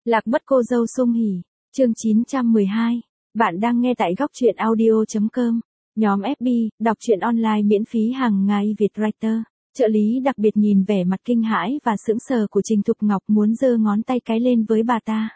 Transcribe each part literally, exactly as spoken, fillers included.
Lạc mất cô dâu Sung Hỉ, chương chín trăm mười hai. Bạn đang nghe tại góc truyện audio chấm com. Nhóm ép bê, đọc truyện online miễn phí hàng ngày Việt Writer. Trợ lý đặc biệt nhìn vẻ mặt kinh hãi và sững sờ của Trình Thục Ngọc muốn giơ ngón tay cái lên với bà ta.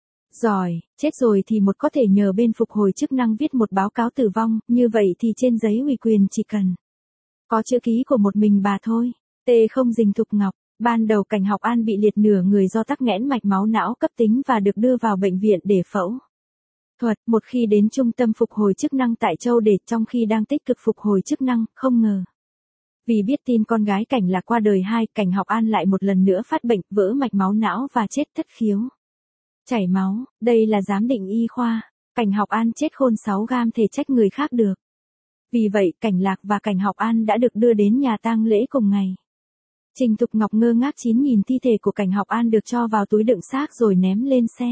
Giỏi, chết rồi thì một có thể nhờ bên phục hồi chức năng viết một báo cáo tử vong, như vậy thì trên giấy ủy quyền chỉ cần có chữ ký của một mình bà thôi. Tê không Trình Thục Ngọc. Ban đầu Cảnh Học An bị liệt nửa người do tắc nghẽn mạch máu não cấp tính và được đưa vào bệnh viện để phẫu thuật. Một khi đến trung tâm phục hồi chức năng tại Châu Đề, trong khi đang tích cực phục hồi chức năng, không ngờ. Vì biết tin con gái Cảnh Lạc qua đời hai, Cảnh Học An lại một lần nữa phát bệnh, vỡ mạch máu não và chết thất khiếu. Chảy máu, đây là giám định y khoa. Cảnh Học An chết khôn sáu gam thể trách người khác được. Vì vậy, Cảnh Lạc và Cảnh Học An đã được đưa đến nhà tang lễ cùng ngày. Trình Thục Ngọc ngơ ngác chín nhìn thi thể của Cảnh Học An được cho vào túi đựng xác rồi ném lên xe.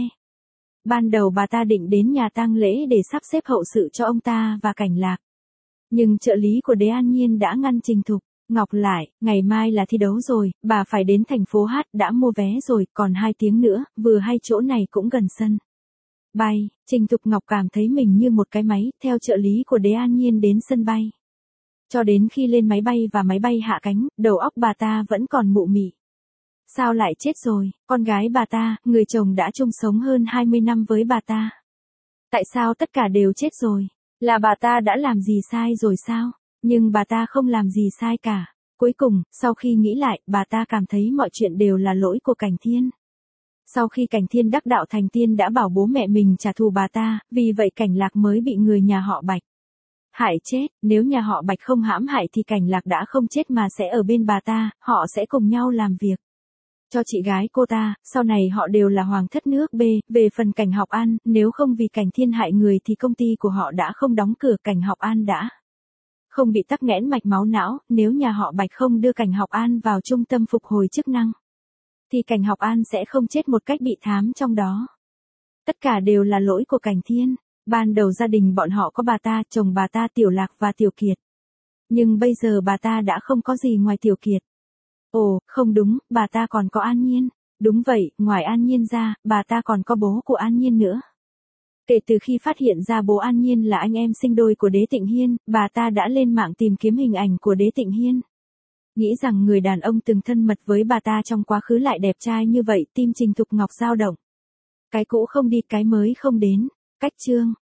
Ban đầu bà ta định đến nhà tang lễ để sắp xếp hậu sự cho ông ta và Cảnh Lạc. Nhưng trợ lý của Đế An Nhiên đã ngăn Trình Thục Ngọc lại, ngày mai là thi đấu rồi, bà phải đến thành phố Hát, đã mua vé rồi, còn hai tiếng nữa, vừa hay chỗ này cũng gần sân bay. Trình Thục Ngọc cảm thấy mình như một cái máy, theo trợ lý của Đế An Nhiên đến sân bay. Cho đến khi lên máy bay và máy bay hạ cánh, đầu óc bà ta vẫn còn mụ mị. Sao lại chết rồi, con gái bà ta, người chồng đã chung sống hơn hai mươi năm với bà ta. Tại sao tất cả đều chết rồi? Là bà ta đã làm gì sai rồi sao? Nhưng bà ta không làm gì sai cả. Cuối cùng, sau khi nghĩ lại, bà ta cảm thấy mọi chuyện đều là lỗi của Cảnh Thiên. Sau khi Cảnh Thiên đắc đạo thành tiên đã bảo bố mẹ mình trả thù bà ta, vì vậy Cảnh Lạc mới bị người nhà họ Bạch hại chết. Nếu nhà họ Bạch không hãm hại thì Cảnh Lạc đã không chết mà sẽ ở bên bà ta, họ sẽ cùng nhau làm việc cho chị gái cô ta, sau này họ đều là hoàng thất nước B. Về phần Cảnh Học An, nếu không vì Cảnh Thiên hại người thì công ty của họ đã không đóng cửa, Cảnh Học An đã không bị tắc nghẽn mạch máu não. Nếu nhà họ Bạch không đưa Cảnh Học An vào trung tâm phục hồi chức năng, thì Cảnh Học An sẽ không chết một cách bị thám trong đó. Tất cả đều là lỗi của Cảnh Thiên. Ban đầu gia đình bọn họ có bà ta, chồng bà ta Tiểu Lạc và Tiểu Kiệt. Nhưng bây giờ bà ta đã không có gì ngoài Tiểu Kiệt. Ồ, không đúng, bà ta còn có An Nhiên. Đúng vậy, ngoài An Nhiên ra, bà ta còn có bố của An Nhiên nữa. Kể từ khi phát hiện ra bố An Nhiên là anh em sinh đôi của Đế Tịnh Hiên, bà ta đã lên mạng tìm kiếm hình ảnh của Đế Tịnh Hiên. Nghĩ rằng người đàn ông từng thân mật với bà ta trong quá khứ lại đẹp trai như vậy, tim Trình Thục Ngọc dao động. Cái cũ không đi, cái mới không đến. Cách chương